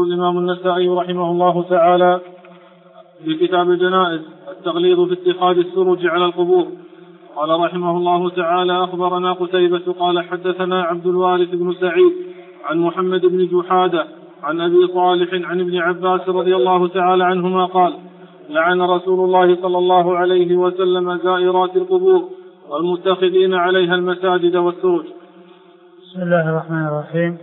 يقول الإمام النسائي رحمه الله تعالى في كتاب الجنائز التغليظ في اتخاذ السرج على القبور. قال رحمه الله تعالى: أخبرنا قتيبة قال حدثنا عبد الوارث بن سعيد عن محمد بن جحادة عن أبي صالح عن ابن عباس رضي الله تعالى عنهما قال: لعن رسول الله صلى الله عليه وسلم زائرات القبور والمتخذين عليها المساجد والسرج. بسم الله الرحمن الرحيم.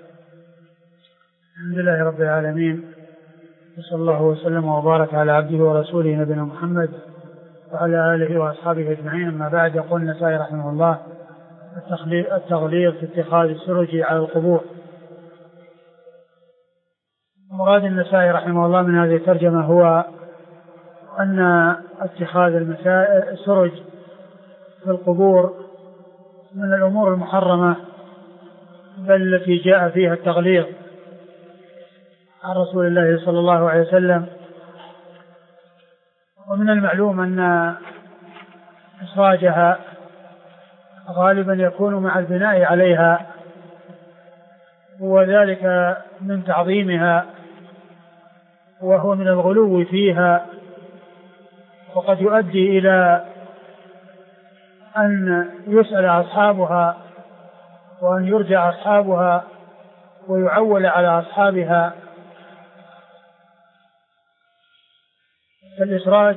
الحمد لله رب العالمين، وصلى الله وسلم وبارك على عبده ورسوله نبينا محمد وعلى آله وأصحابه أجمعين. أما بعد، يقول النسائي رحمه الله: التغليظ في اتخاذ السرج على القبور. مراد النسائي رحمه الله من هذه الترجمة هو أن اتخاذ السرج في القبور من الأمور المحرمة، بل التي جاء فيها التغليظ عن رسول الله صلى الله عليه وسلم. ومن المعلوم أن إخراجها غالبا يكون مع البناء عليها، وذلك من تعظيمها، وهو من الغلو فيها، وقد يؤدي إلى أن يسأل أصحابها وأن يرجع أصحابها ويعول على أصحابها. فالإسراج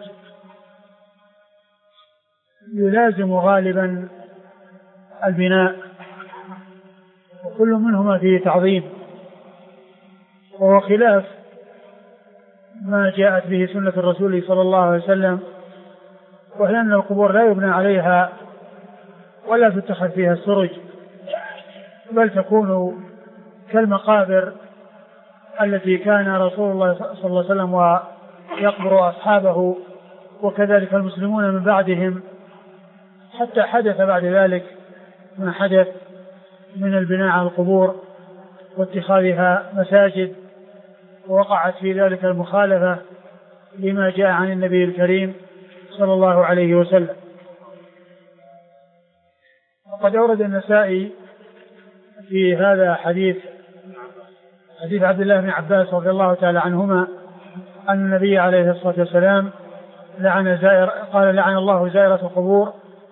يلازم غالبا البناء، وكل منهما فيه تعظيم، وهو خلاف ما جاءت به سنة الرسول صلى الله عليه وسلم، وهي أن القبور لا يبنى عليها ولا تتخذ فيها السرج، بل تكون كالمقابر التي كان رسول الله صلى الله عليه وسلم ويقبر أصحابه، وكذلك المسلمون من بعدهم، حتى حدث بعد ذلك ما حدث من البناء على القبور واتخاذها مساجد، ووقعت في ذلك المخالفة لما جاء عن النبي الكريم صلى الله عليه وسلم. وقد أورد النسائي في هذا حديث عبد الله بن عباس رضي الله تعالى عنهما أن النبي عليه الصلاة والسلام قال: لعن الله زائرة القبور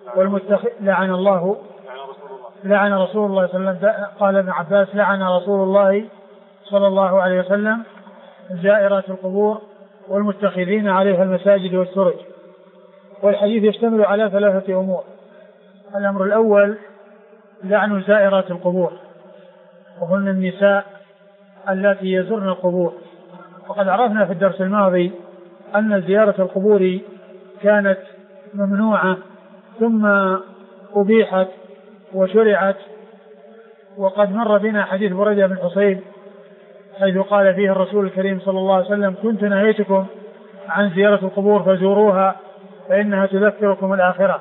لعن رسول الله صلى الله عليه وسلم. قال ابن عباس: لعن رسول الله صلى الله عليه وسلم زائرات القبور والمتخذين عليها المساجد والسرج. والحديث يشتمل على ثلاثة أمور. الأمر الأول لعن زائرات القبور، وهن النساء التي يزرن القبور. وقد عرفنا في الدرس الماضي أن زيارة القبور كانت ممنوعة ثم أبيحت وشرعت. وقد مر بنا حديث بريدة بن حصيب حيث قال فيه الرسول الكريم صلى الله عليه وسلم: كنت نهيتكم عن زيارة القبور فزوروها فإنها تذكركم الآخرة.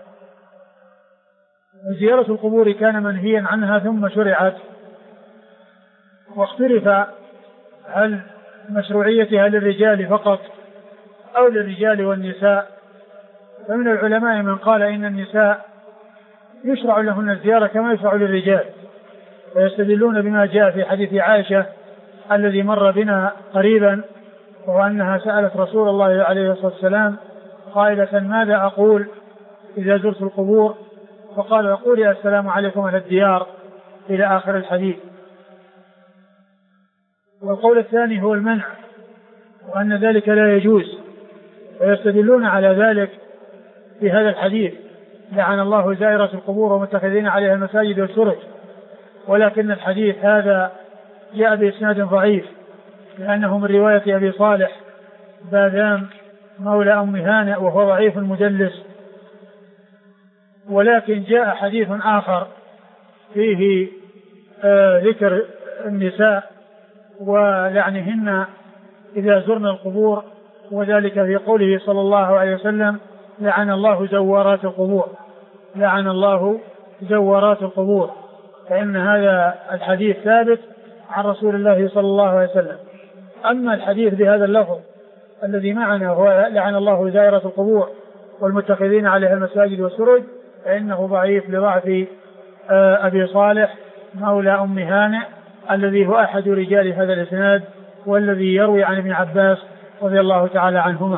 زيارة القبور كان منهيا عنها ثم شرعت، واختلف هل مشروعيتها للرجال فقط أو للرجال والنساء. فمن العلماء من قال إن النساء يشرع لهن الزيارة كما يشرع للرجال، ويستدلون بما جاء في حديث عائشة الذي مر بنا قريبا، وهو أنها سألت رسول الله عليه الصلاة والسلام قائلة: ماذا أقول إذا زرت القبور؟ فقال: قولي السلام عليكم أهل الديار، إلى آخر الحديث. والقول الثاني هو المنع، وأن ذلك لا يجوز، ويستدلون على ذلك في هذا الحديث: لعن الله زائرة القبور ومتخذين عليها المساجد والسرج. ولكن الحديث هذا جاء بإسناد ضعيف، لأنه من رواية أبي صالح باذام مولى أم هانئ، وهو ضعيف المدلس. ولكن جاء حديث آخر فيه ذكر النساء ولعنهن إذا زرن القبور، وذلك في قوله صلى الله عليه وسلم: لعن الله زوارات القبور، لعن الله زوارات القبور. فإن هذا الحديث ثابت عن رسول الله صلى الله عليه وسلم. أما الحديث بهذا اللفظ الذي معنا هو لعن الله زائرة القبور والمتخذين عليها المساجد والسرج، فإنه ضعيف لضعف أبي صالح مولى أم هانئ الذي هو أحد رجال هذا الإسناد والذي يروي عن ابن عباس رضي الله تعالى عنهما.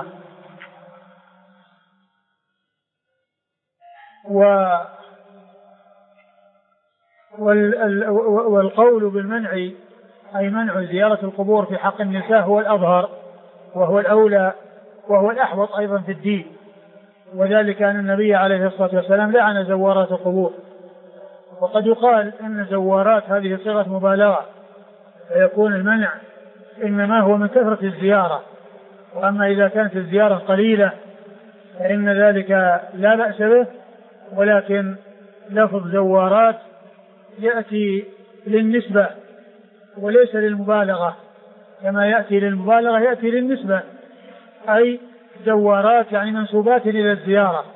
والقول بالمنع أي منع زيارة القبور في حق النساء هو الأظهر وهو الأولى وهو الأحوط أيضا في الدين، وذلك أن النبي عليه الصلاة والسلام لعن زوارات القبور. وقد يقال أن زوارات هذه صيغة مبالغة، فيكون المنع إنما هو من كثرة الزيارة، وأما إذا كانت الزيارة قليلة فإن ذلك لا بأس به، ولكن لفظ زوارات يأتي للنسبة وليس للمبالغة، كما يأتي للمبالغة يأتي للنسبة، أي زوارات يعني منسوبات إلى الزيارة،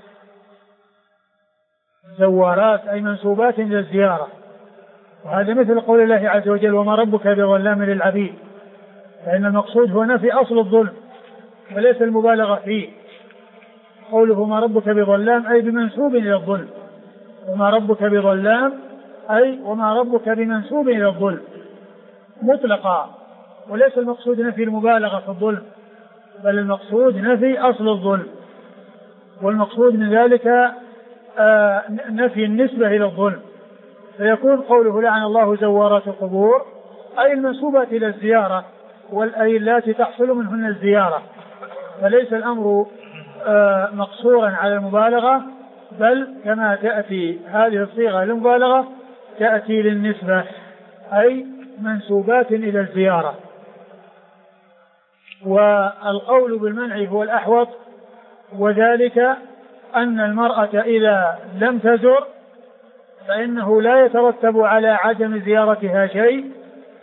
زوارات أي منسوبات إلى الزيارة. وهذا مثل قول الله عز وجل وما ربك بظلام للعبيد، فإن المقصود هو نفي أصل الظلم وليس المبالغة فيه. قوله ما ربك بظلام أي بمنسوب إلى الظلم، وما ربك بظلام أي وما ربك بمنسوب إلى الظلم مطلقا، وليس المقصود نفي المبالغة في الظلم، بل المقصود نفي أصل الظلم، والمقصود من ذلك نفي النسبة إلى الظلم. فيكون قوله لعن الله زوارات القبور أي المنسوبات إلى الزيارة، والأي التي تحصل منهن الزيارة، فليس الأمر مقصورا على المبالغة، بل كما تأتي هذه الصيغة للمبالغة تأتي للنسبة، أي منسوبات إلى الزيارة. والقول بالمنع هو الأحوط، وذلك أن المرأة إذا لم تزر فإنه لا يترتب على عدم زيارتها شيء،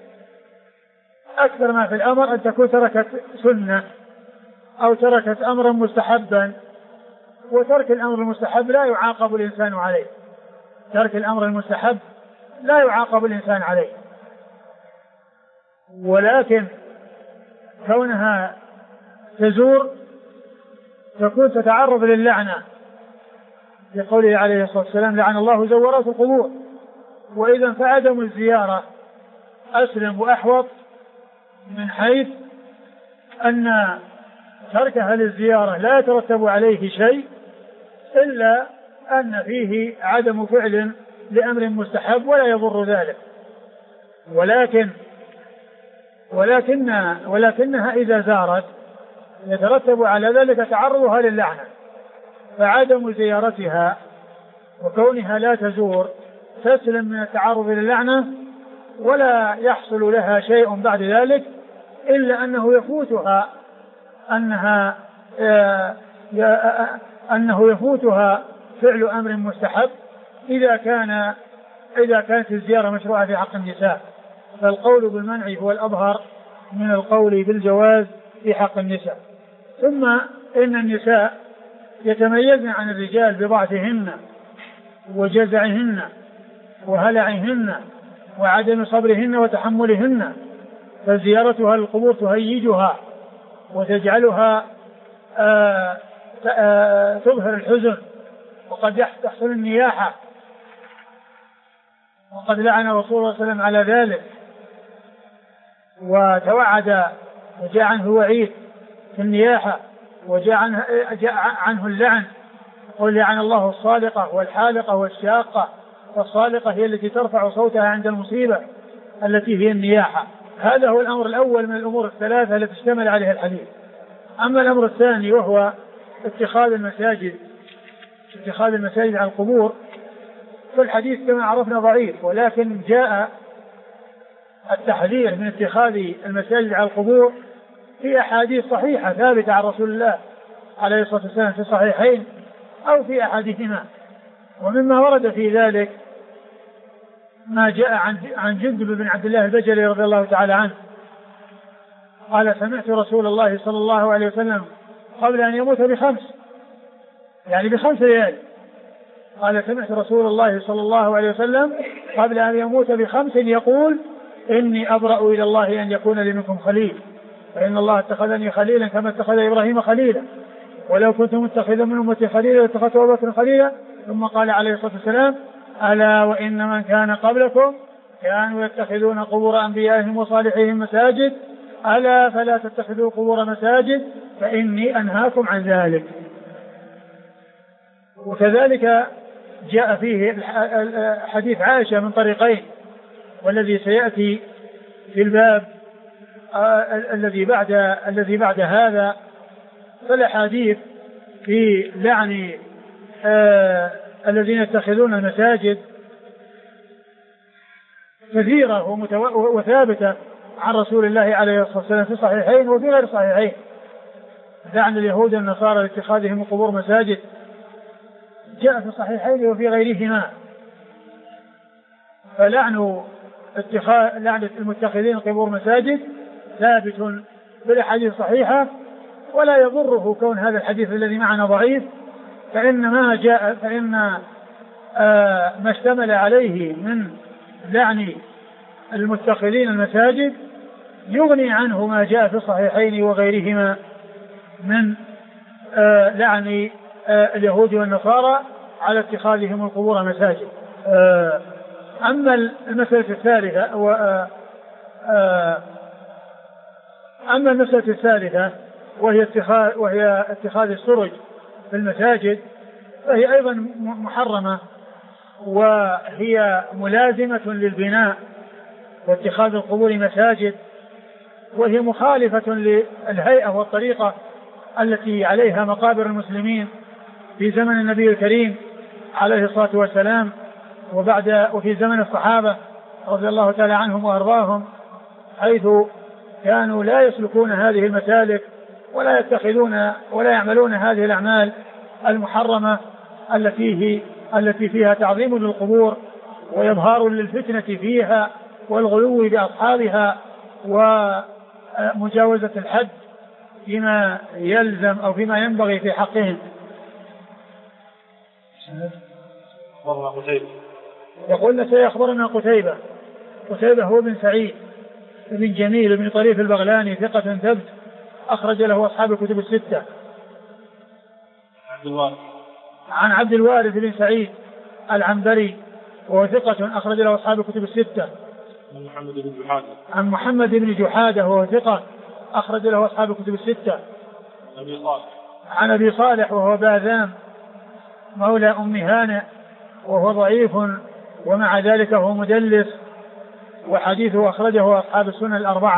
أكثر ما في الأمر أن تكون تركت سنة أو تركت أمرا مستحبا، وترك الأمر المستحب لا يعاقب الإنسان عليه، ترك الأمر المستحب لا يعاقب الإنسان عليه، ولكن كونها تزور تكون تتعرض للعنة، لقوله عليه الصلاة والسلام لعن الله زوارات القبور. وإذا فعدم الزيارة أسلم وأحوط، من حيث أن تركها للزيارة لا يترتب عليه شيء إلا أن فيه عدم فعل لأمر مستحب ولا يضر ذلك، ولكنها إذا زارت يترتب على ذلك تعرضها للعنة، فعدم زيارتها وكونها لا تزور تسلم من التعرض للعنة، ولا يحصل لها شيء بعد ذلك إلا أنه يفوتها أنه يفوتها فعل أمر مستحب إذا كانت الزيارة مشروعة في حق النساء. فالقول بالمنع هو الأظهر من القول بالجواز في حق النساء. ثم إن النساء يتميزن عن الرجال بضعفهن وجزعهن وهلعهن وعدم صبرهن وتحملهن، فزيارتها للقبور تهيجها وتجعلها تظهر الحزن، وقد تحصل النياحة، وقد لعن رسول الله صلى الله عليه وسلم على ذلك، وتوعد وجاء عنه وعيد في النياحة، وجاء عنه اللعن، قل لعن الله الصالقة والحالقة والشاقة، والصالقة هي التي ترفع صوتها عند المصيبة التي هي النياحة. هذا هو الأمر الأول من الأمور الثلاثة التي اشتمل عليها الحديث. أما الأمر الثاني وهو اتخاذ المساجد على القبور، فالحديث كما عرفنا ضعيف، ولكن جاء التحذير من اتخاذ المساجد على القبور في أحاديث صحيحة ثابتة عن رسول الله عليه الصلاة والسلام في الصحيحين أو في أحاديثهما. ومما ورد في ذلك ما جاء عن جندب بن عبد الله البجلي رضي الله تعالى عنه قال سمعت رسول الله صلى الله عليه وسلم قبل أن يموت ب5 ليال، قال سمعت رسول الله صلى الله عليه وسلم قبل أن يموت ب5 يقول إني أبرأ إلى الله أن يكون لي منكم خليل، فإن الله اتخذني خليلا كما اتخذ إبراهيم خليلا، ولو كنت متخذا من أمتي خليلا لاتخذت أبا بكر خليلا. ثم قال عليه الصلاة والسلام ألا وإن من كان قبلكم كانوا يتخذون قبور أنبيائهم وصالحيهم مساجد ألا فلا تتخذوا قبور مساجد فإني أنهاكم عن ذلك. وكذلك جاء فيه حديث عائشة من طريقين، والذي سيأتي في الباب الذي بعد هذا. فالأحاديث في لعن الذين يتخذون المساجد كثيرة وثابتة عن رسول الله عليه الصلاة والسلام في الصحيحين وفي غير الصحيحين. لعن اليهود والنصارى لاتخاذهم القبور مساجد جاء في الصحيحين وفي غيرهما. فلعن المتخذين القبور مساجد ثابت بالأحاديث الصحيحة، ولا يضره كون هذا الحديث الذي معنا ضعيف، فإن ما اشتمل عليه من لعن المتخذين المساجد يغني عنه ما جاء في الصحيحين وغيرهما من لعن اليهود والنصارى على اتخاذهم القبور مساجد. أما المسألة الثالثة وهي اتخاذ السرج في المساجد، فهي أيضا محرمة، وهي ملازمة للبناء واتخاذ القبور مساجد، وهي مخالفة للهيئة والطريقة التي عليها مقابر المسلمين في زمن النبي الكريم عليه الصلاة والسلام وفي زمن الصحابة رضي الله تعالى عنهم وأرضاهم، حيث كانوا لا يسلكون هذه المسالك ولا يتخذون ولا يعملون هذه الأعمال المحرمة التي فيها تعظيم للقبور وإظهار للفتنة فيها والغلو بأصحابها ومجاوزة الحد فيما يلزم أو فيما ينبغي في حقهم. يقول سيخبرنا قتيبة هو بن سعيد بن جميل بن طريف البغلاني ثقة ثبت أخرج له أصحاب الكتب الستة. عن عبد الوارث بن سعيد العنبري وهو ثقة أخرج له أصحاب الكتب الستة. عن محمد بن جحادة وهو ثقة أخرج له أصحاب الكتب الستة. عن أبي صالح وهو باذان مولى أم هانئ وهو ضعيف ومع ذلك هو مدلس، وحديثه أخرجه أصحاب السنن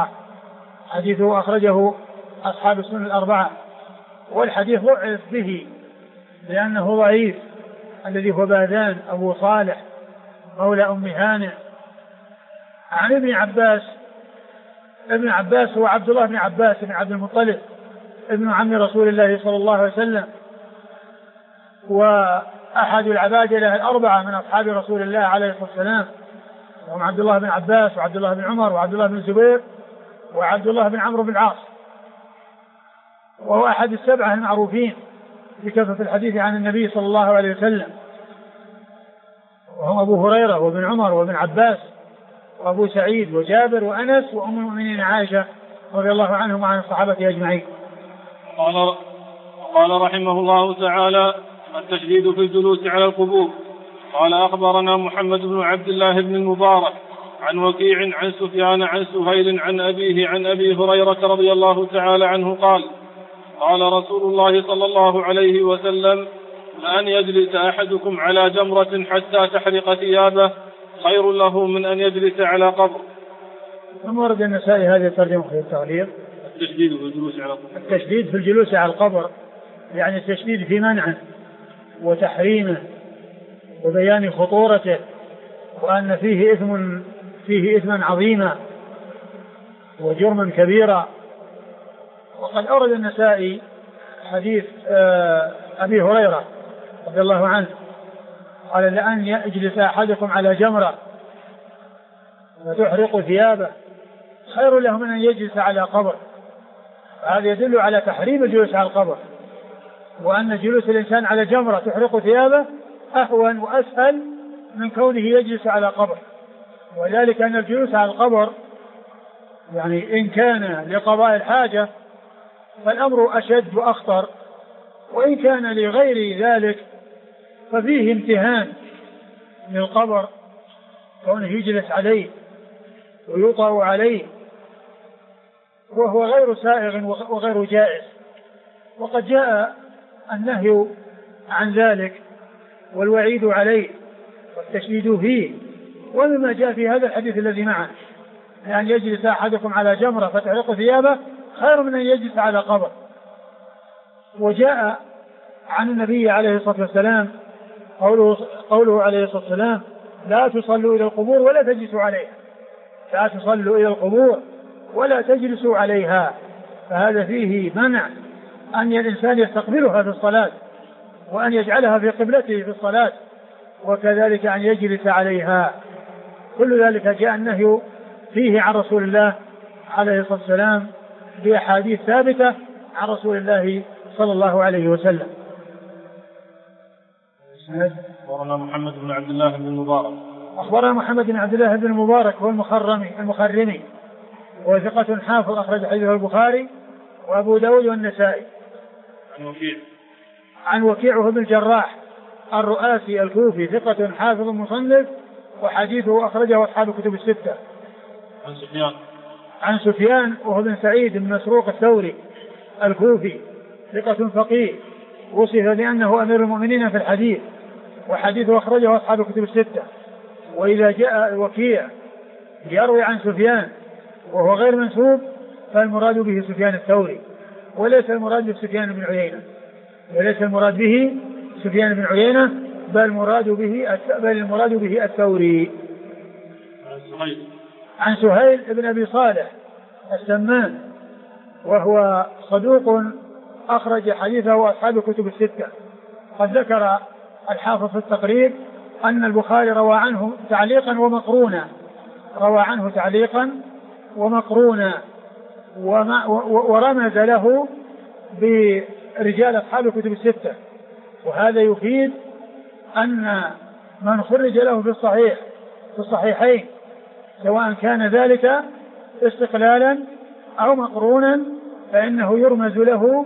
الأربعة. والحديث ضعف به لأنه ضعيف، الذي هو باذان أبو صالح مولى أم هانئ. عن ابن عباس هو عبد الله بن عباس بن عبد المطلب ابن عم رسول الله صلى الله عليه وسلم، وأحد العبادلة الأربعة من أصحاب رسول الله عليه الصلاة والسلام، وهم عبد الله بن عباس وعبد الله بن عمر وعبد الله بن الزبير وعبد الله بن عمرو بن العاص، وهو أحد السبعة المعروفين بكثرة الحديث عن النبي صلى الله عليه وسلم، وهم أبو هريرة وابن عمر وابن عباس وأبو سعيد وجابر وأنس وأم المؤمنين عائشة رضي الله عنهم وعن الصحابة أجمعين. قال رحمه الله تعالى: التشديد في الجلوس على القبور. قال: أخبرنا محمد بن عبد الله بن المبارك عن وكيع عن سفيان عن سهيل عن أبيه عن أبي هريرة رضي الله تعالى عنه قال: قال رسول الله صلى الله عليه وسلم: لأن يجلس أحدكم على جمرة حتى تحرق ثيابه خير له من أن يجلس على قبر. ثم ورد النسائي هذه الترجمة في التعليق: التشديد في الجلوس على القبر، يعني التشديد في منعه وتحريمه وبيان خطورته، وأن فيه إثما عظيما وجرما كبيرا. وقد أورد النسائي حديث أبي هريرة رضي الله عنه قال: لأن يجلس أحدكم على جمرة فتحرق ثيابه خير له من أن يجلس على قبر. هذا يدل على تحريم الجلوس على القبر، وأن جلوس الإنسان على جمرة تحرق ثيابه أهون وأسهل من كونه يجلس على قبر. وذلك أن الجلوس على القبر يعني إن كان لقضاء الحاجة فالأمر أشد وأخطر، وإن كان لغير ذلك ففيه امتهان للقبر كونه يجلس عليه ويطأ عليه، وهو غير سائغ وغير جائز. وقد جاء النهي عن ذلك والوعيد عليه والتشديد فيه، ومما جاء في هذا الحديث الذي معه أن يجلس أحدكم على جمرة فتحرق ثيابه خير من أن يجلس على قبر. وجاء عن النبي عليه الصلاة والسلام قوله عليه الصلاة والسلام: لا تصلوا إلى القبور ولا تجلسوا عليها، لا تصلوا إلى القبور ولا تجلسوا عليها. فهذا فيه منع أن الإنسان يستقبلها في الصلاة وأن يجعلها في قبلته في الصلاة، وكذلك أن يجلس عليها. كل ذلك جاء النهي فيه عن رسول الله عليه الصلاة والسلام بأحاديث ثابتة عن رسول الله صلى الله عليه وسلم. أخبرنا محمد بن عبد الله بن المبارك. أخبرنا محمد بن عبد الله بن المبارك هو المخرمي، وهو ثقة حافظ أخرج حديثه البخاري وأبو داود والنسائي. عن وكيع بن الجراح الرؤاسي الكوفي ثقة حافظ مصنف، وحديثه أخرجه أصحاب الكتب الستة. عن سفيان وهو بن سعيد بن مسروق الثوري الكوفي ثقة فقيه، وصف بأنه أمير المؤمنين في الحديث، وحديثه أخرجه أصحاب الكتب الستة. وإذا جاء وكيع يروي عن سفيان وهو غير منسوب فالمراد به سفيان الثوري، وليس المراد به سفيان بن عيينة، بل المراد به الثوري. عن سهيل بن أبي صالح السمان وهو صدوق أخرج حديثه أصحاب الكتب الستة. قد ذكر الحافظ في التقريب أن البخاري روى عنه تعليقا ومقرونا ورمز له برجال أصحاب الكتب الستة. وهذا يفيد أن من خرج له في الصحيحين سواء كان ذلك استقلالا أو مقرونا فإنه يرمز له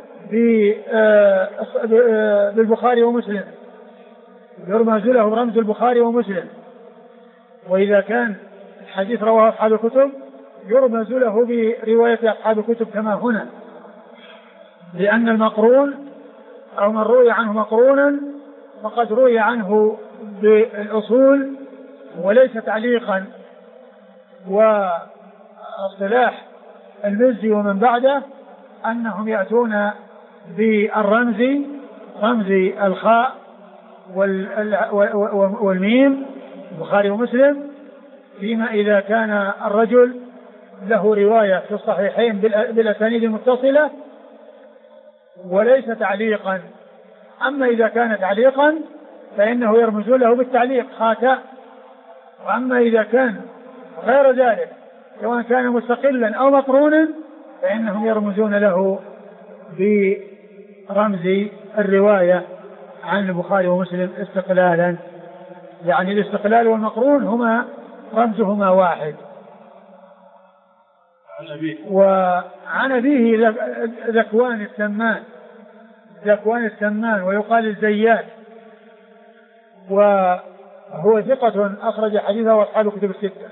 بالبخاري ومسلم، يرمز له رمز البخاري ومسلم. وإذا كان الحديث رواه أصحاب الكتب يرمز له برواية أصحاب الكتب كما هنا، لأن المقرون أو من روي عنه مقرونا فقد روي عنه بالأصول وليس تعليقا. واصطلاح المزي ومن بعده أنهم يأتون بالرمز، رمز الخاء والميم البخاري ومسلم، فيما إذا كان الرجل له رواية في الصحيحين بالأسانيد المتصلة وليس تعليقا. أما إذا كان تعليقا فإنه يرمز له بالتعليق خاتاء. وأما إذا كان غير ذلك سواء كان مستقلا أو مقرونا فإنهم يرمزون له برمز الرواية عن البخاري ومسلم استقلالا. يعني الاستقلال والمقرون هما رمزهما واحد. وعن أبيه ذكوان السمان ويقال الزيات، وهو ثقة أخرج حديثه أصحاب الكتب الستة.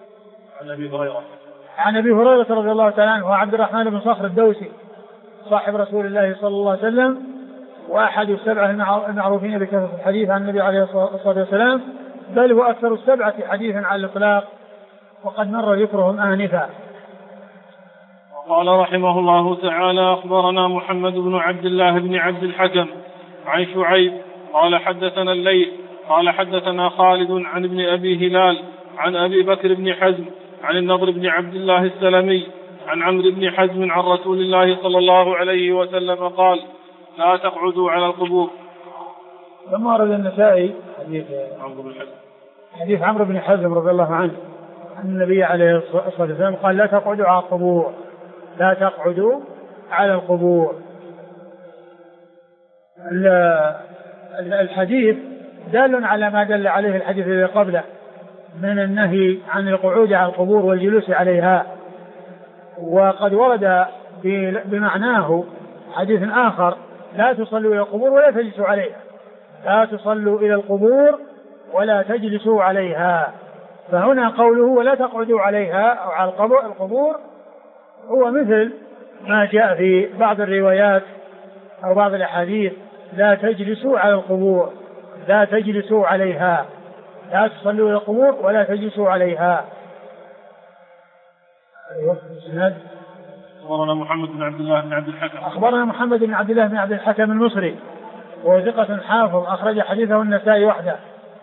عن أبي هريرة رضي الله تعالى عنه وعبد الرحمن بن صخر الدوسي صاحب رسول الله صلى الله عليه وسلم وأحد السبعة المعروفين بكثرة الحديث عن النبي عليه الصلاة والسلام، بل هو أكثر السبعة حديثا على الإطلاق، وقد مر ذكرهم آنفا. قال رحمه الله تعالى: أخبرنا محمد بن عبد الله بن عبد الحكم عن شعيب قال حدثنا الليث قال حدثنا خالد عن ابن أبي هلال عن أبي بكر بن حزم عن النضر بن عبد الله السلمي عن عمرو بن حزم عن رسول الله صلى الله عليه وسلم قال: لا تقعدوا على القبور. ثم ورد النسائي حديث عمرو بن حزم رضي الله عنه أن النبي عليه الصلاة والسلام قال: لا تقعدوا على القبور، لا تقعدوا على القبور. الحديث دال على ما دل عليه الحديث الذي قبله من النهي عن القعود على القبور والجلوس عليها. وقد ورد بمعناه حديث آخر: لا تصلوا إلى القبور ولا تجلسوا عليها، لا تصلوا إلى القبور ولا تجلسوا عليها. فهنا قوله ولا تقعدوا عليها أو على القبور هو مثل ما جاء في بعض الروايات أو بعض الأحاديث: لا تجلسوا على القبور، لا تجلسوا عليها، لا تصلوا إلى القبور ولا تجلسوا عليها. أخبرنا محمد بن عبد الله بن عبد الحكم. أخبرنا محمد بن عبد الله بن عبد الحكم المصري وهو ثقة حافظ أخرج حديثه النسائي وحده.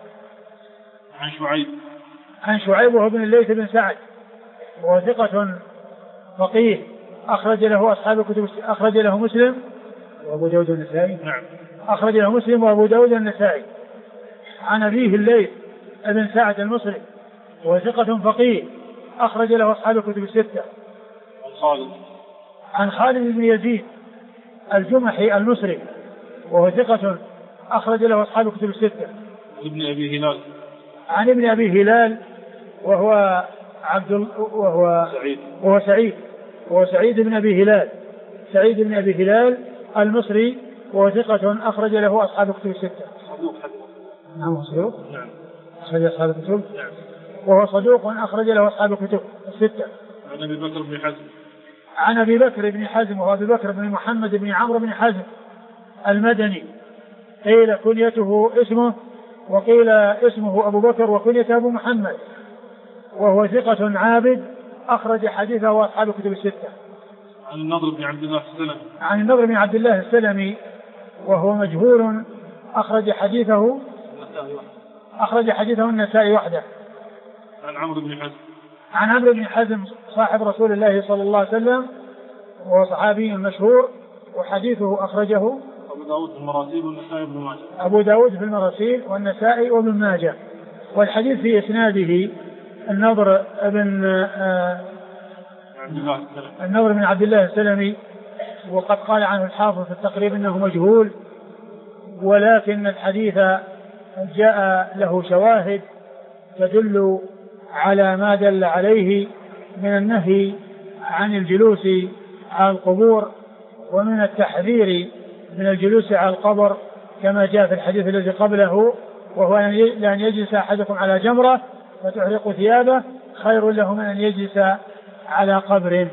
عن شعيب وهو بن الليث بن سعد وهو ثقة فقيه أخرج له أصحاب الكتب، أخرج له مسلم وأبو داود النسائي. نعم. أخرج له مسلم وأبو داود النسائي. عن أبيه الليث بن سعد المصري وهو ثقة فقيه أخرج له أصحاب الكتب الستة. عن خالد بن يزيد الجمحي المصري وهو ثقة أخرج له أصحاب الكتب الستة. ابن أبي هلال. عن ابن أبي هلال وهو سعيد بن أبي هلال، سعيد بن أبي هلال المصري وهو ثقة أخرج له أصحاب الكتب الستة. نعم صدوق. نعم. أخرج أصحاب الكتب. وهو صدوق أخرج له أصحاب الكتب الستة. عن أبي بكر بن حزم. عن أبي بكر بن حزم وهو أبي بكر بن محمد بن عمرو بن حزم المدني، قيل كنيته اسمه وقيل اسمه أبو بكر وكنيته أبو محمد، وهو ثقة عابد أخرج حديثه أصحاب الكتب الستة. عن النضر بن عبد الله السلمي. عن النضر بن عبد الله السلمي وهو مجهول أخرج حديثه النسائي وحده. عن عمرو بن حزم. عن عمرو بن حزم صاحب رسول الله صلى الله عليه وسلم وهو صحابي مشهور وحديثه أخرجه أبو داود في المراسيل والنسائي وابن ماجه. أبو داود في المراسيل والنسائي وابن ماجه. والحديث في إسناده النضر بن عبد الله السلمي، وقد قال عنه الحافظ في التقريب إنه مجهول، ولكن الحديث جاء له شواهد تدل على ما دل عليه من النهي عن الجلوس على القبور ومن التحذير من الجلوس على القبر، كما جاء في الحديث الذي قبله: وهو لأن يجلس أحدكم على جمرة فتحرق ثيابه خير له من أن يجلس على قبر.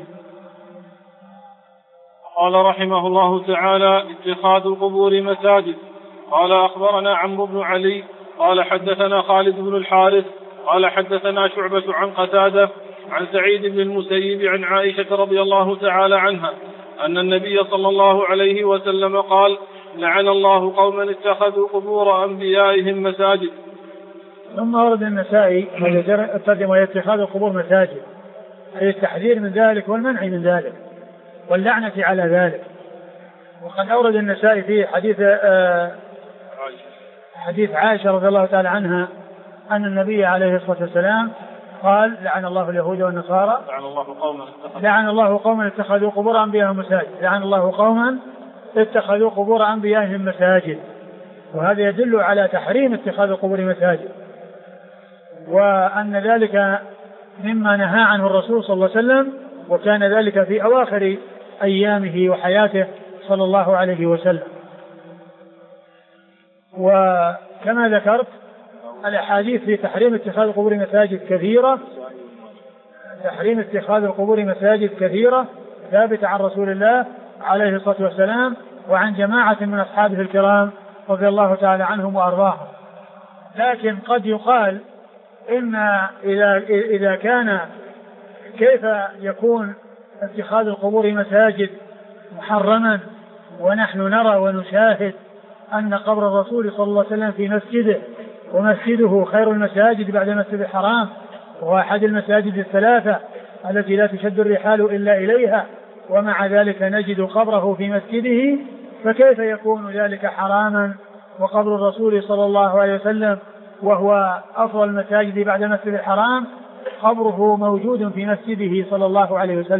قال رحمه الله تعالى: اتخاذ القبور مساجد. قال أخبرنا عمرو بن علي قال حدثنا خالد بن الحارث قال حدثنا شعبة عن قتادة عن سعيد بن المسيب عن عائشة رضي الله تعالى عنها أن النبي صلى الله عليه وسلم قال: لعن الله قوما اتخذوا قبور أنبيائهم مساجد. ثم ورد النسائي الترجمة وهي اتخاذ القبور مساجد، أي التحذير من ذلك والمنع من ذلك واللعنة على ذلك. وقد أورد النسائي في حديث عائشة رضي الله تعالى عنها أن النبي عليه الصلاة والسلام قال: لعن الله اليهود والنصارى، لعن الله قوما اتخذوا قبور أنبيائهم مساجد، لعن الله قوما اتخذوا قبور أنبيائهم مساجد. وهذا يدل على تحريم اتخاذ القبور مساجد، وأن ذلك مما نهى عنه الرسول صلى الله عليه وسلم، وكان ذلك في أواخر أيامه وحياته صلى الله عليه وسلم. وكما ذكرت الأحاديث في تحريم اتخاذ القبور مساجد كثيرة، تحريم اتخاذ القبور مساجد كثيرة ثابتة عن رسول الله عليه الصلاة والسلام وعن جماعة من أصحابه الكرام رضي الله تعالى عنهم وأرضاهم. لكن قد يقال إن إذا كان كيف يكون اتخاذ القبور مساجد محرما ونحن نرى ونشاهد أن قبر الرسول صلى الله عليه وسلم في مسجده، ومسجده خير المساجد بعد المسجد الحرام، وهو أحد المساجد الثلاثة التي لا تشد الرحال إلا إليها، ومع ذلك نجد قبره في مسجده، فكيف يكون ذلك حراما وقبر الرسول صلى الله عليه وسلم وهو أفضل المساجد بعد المسجد الحرام قبره موجود في مسجده صلى الله عليه وسلم؟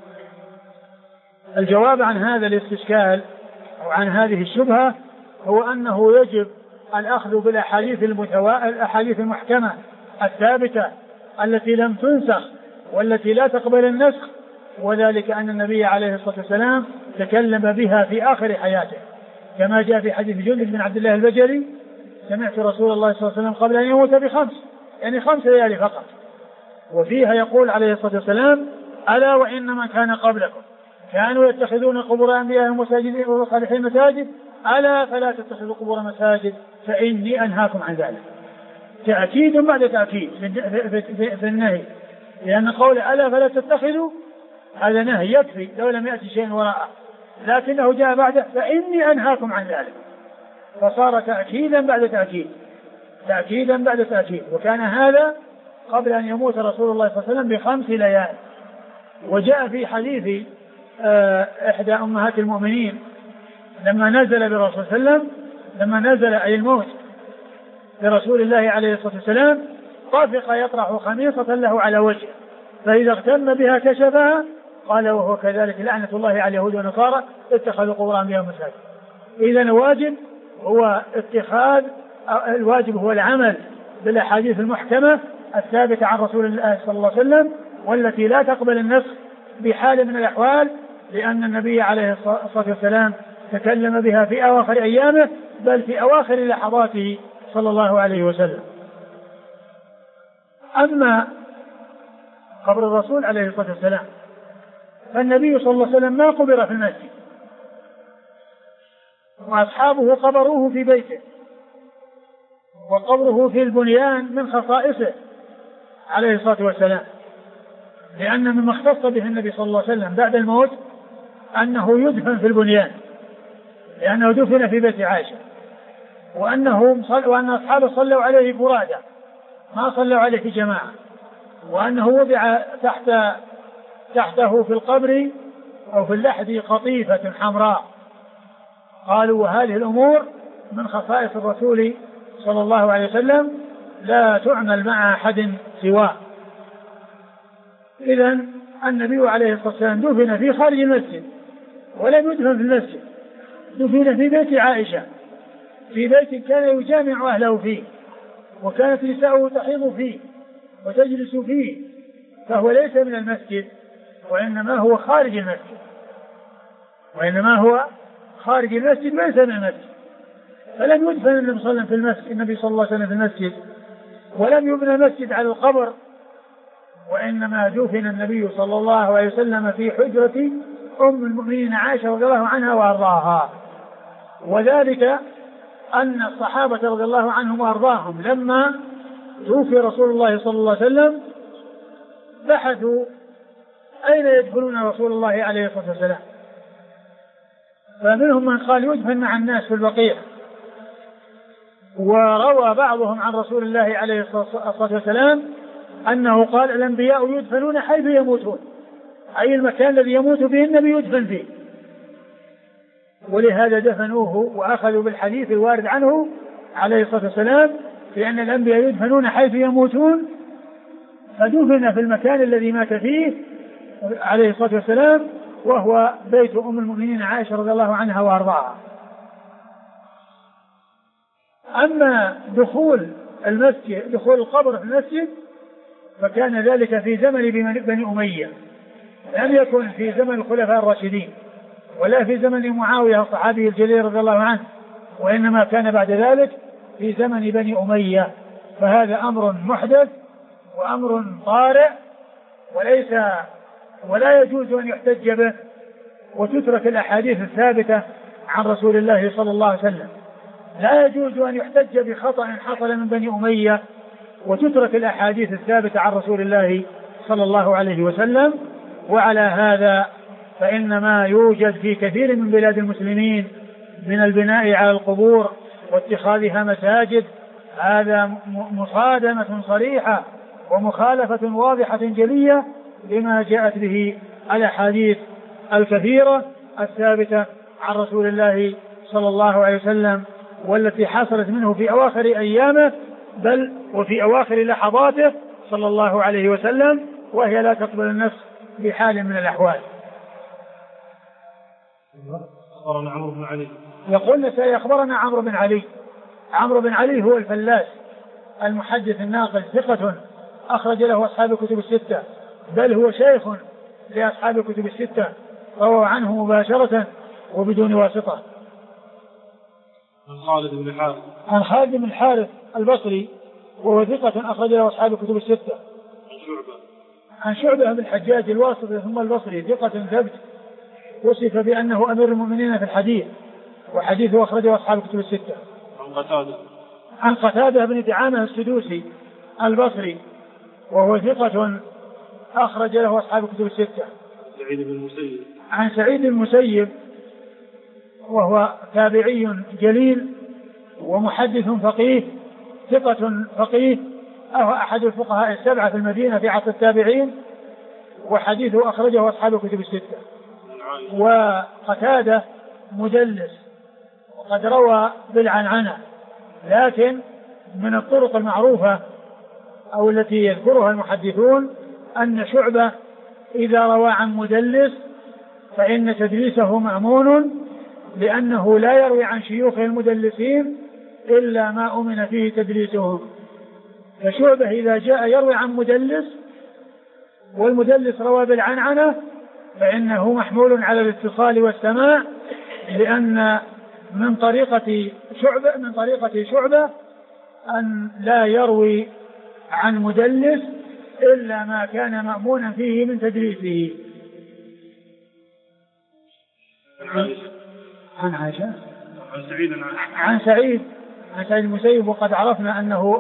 الجواب عن هذا الاستشكال أو عن هذه الشبهة هو أنه يجب الأخذ بالأحاديث الأحاديث المحكمة الثابتة التي لم تنسخ والتي لا تقبل النسخ، وذلك أن النبي عليه الصلاة والسلام تكلم بها في آخر حياته، كما جاء في حديث جندب بن عبد الله البجلي: سمعت رسول الله صلى الله عليه وسلم قبل أن يموت ب5، يعني 5 ليالي فقط، وفيها يقول عليه الصلاة والسلام: ألا وإن من كان قبلكم كانوا يتخذون قبور أنبيائهم وساجدين وصالحين مساجد ألا فلا تتخذوا قبور مساجد فإني أنهاكم عن ذلك. تأكيد بعد تأكيد في النهي، لأن قول ألا فلا تتخذوا هذا نهي يكفي لو لم يأتي شيء وراءه، لكنه جاء بعده فإني أنهاكم عن ذلك، فصار تأكيدا بعد تأكيد، تأكيدا بعد تأكيد. وكان هذا قبل أن يموت رسول الله صلى الله عليه وسلم ب5 ليال. وجاء في حديث إحدى أمهات المؤمنين لما نزل برسول الله صلى الله عليه وسلم، لما نزل أي الموت برسول الله عليه الصلاة والسلام، طافق يطرح خميصة له على وجهه، فإذا اغتم بها كشفها، قال وهو كذلك لعنة الله على اليهود والنصارى اتخذوا قبور أنبيائهم مساجد. إذا الواجب هو اتخاذ، الواجب هو العمل بالأحاديث المحكمة الثابتة عن رسول الله صلى الله عليه وسلم، والتي لا تقبل النسخ بحال من الأحوال، لأن النبي عليه الصلاة والسلام تكلم بها في أواخر أيامه، بل في أواخر لحظاته صلى الله عليه وسلم. أما قبر الرسول عليه الصلاة والسلام فالنبي صلى الله عليه وسلم ما قبر في المسجد، وأصحابه قبروه في بيته، وقبره في البنيان من خصائصه عليه الصلاة والسلام، لأن مما اختص به النبي صلى الله عليه وسلم بعد الموت أنه يدفن في البنيان، لأنه دفن في بيت عائشة، وأن أصحابه صلوا عليه فرادى ما صلوا عليه في جماعة، وأنه وضع تحته في القبر أو في اللحد قطيفة حمراء. قالوا وهذه الأمور من خصائص الرسول صلى الله عليه وسلم لا تعمل مع أحد سواه. إذن النبي عليه الصلاة والسلام دفن في خارج المسجد ولم يدفن في المسجد، دفن في بيت عائشة، في بيت كان يجامع أهله فيه، وكانت نساؤه تحيض فيه وتجلس فيه، فهو ليس من المسجد وإنما هو خارج المسجد، وإنما هو خارج المسجد ليس من المسجد. فلم يدفن النبي صلى الله عليه وسلم في المسجد، ولم يبنى المسجد على القبر، وإنما دفن النبي صلى الله عليه وسلم في حجرة أم المؤمنين عائشة رضي الله عنها وأرضاها. وذلك أن الصحابة رضي الله عنهم وأرضاهم لما توفي رسول الله صلى الله عليه وسلم بحثوا أين يدفنون رسول الله عليه الصلاة والسلام، فمنهم من قال يدفن مع الناس في البقيع، وروى بعضهم عن رسول الله عليه الصلاة والسلام أنه قال الأنبياء يدفنون حيث يموتون، أي المكان الذي يموت فيه النبي يدفن فيه، ولهذا دفنوه وأخذوا بالحديث الوارد عنه عليه الصلاة والسلام في أن الأنبياء يدفنون حيث يموتون، فدفن في المكان الذي مات فيه عليه الصلاة والسلام، وهو بيت أم المؤمنين عائشة رضي الله عنها وأرضاها. أما دخول القبر في المسجد فكان ذلك في زمن بني أمية، لم يكن في زمن الخلفاء الراشدين ولا في زمن معاوية الصحابي الجليل رضي الله عنه، وإنما كان بعد ذلك في زمن بني أمية. فهذا أمر محدث وأمر طارئ ولا يجوز أن يحتج به، وتترك الأحاديث الثابتة عن رسول الله صلى الله عليه وسلم. لا يجوز أن يحتج بخطأ حصل من بني أمية وتترك الأحاديث الثابتة عن رسول الله صلى الله عليه وسلم. وعلى هذا فإن ما يوجد في كثير من بلاد المسلمين من البناء على القبور واتخاذها مساجد هذا مصادمة صريحة ومخالفة واضحة جلية لما جاءت به الأحاديث الكثيرة الثابتة عن رسول الله صلى الله عليه وسلم، والتي حصلت منه في أواخر أيامه بل وفي أواخر لحظاته صلى الله عليه وسلم، وهي لا تقبل النسخ بحال من الأحوال. أخبرنا عمرو بن علي. يقول سيخبرنا عمرو بن علي. عمرو بن علي هو الفلاس المحدث الناقل، ثقة أخرج له أصحاب الكتب الستة، بل هو شيخ لأصحاب الكتب الستة، روى عنه مباشرة وبدون واسطة. عن خالد بن الحارث. عن خالد بن الحارث البصري وهو ثقة أخرج له أصحاب الكتب الستة. عن شعبة بن الحجاج الواسطي ثم البصري ثقة ثبت وصف بأنه أمير المؤمنين في الحديث وحديثه أخرجه أصحاب الكتب الستة. عن قتادة بن دعامة السدوسي البصري وهو ثقة أخرج له أصحاب الكتب الستة. عن سعيد بن المسيب وهو تابعي جليل ومحدث فقيه ثقة فقيه أو أحد الفقهاء السبعة في المدينة في عصر التابعين وحديثه أخرجه أصحاب الكتب الستة. وقتادة مدلس وقد روى بالعنعنة، لكن من الطرق المعروفة أو التي يذكرها المحدثون أن شعبة إذا روى عن مدلس فإن تدليسه مأمون لأنه لا يروي عن شيوخ المدلسين إلا ما أمن فيه تدليسهم. فشعبة إذا جاء يروي عن مدلس والمدلس روى بالعنعنة فإنه محمول على الاتصال والسماع، لأن من طريقة شعبة أن لا يروي عن مدلس إلا ما كان مأمونا فيه من تدليسه. عن عائشة عن سعيد المسيب وقد عرفنا أنه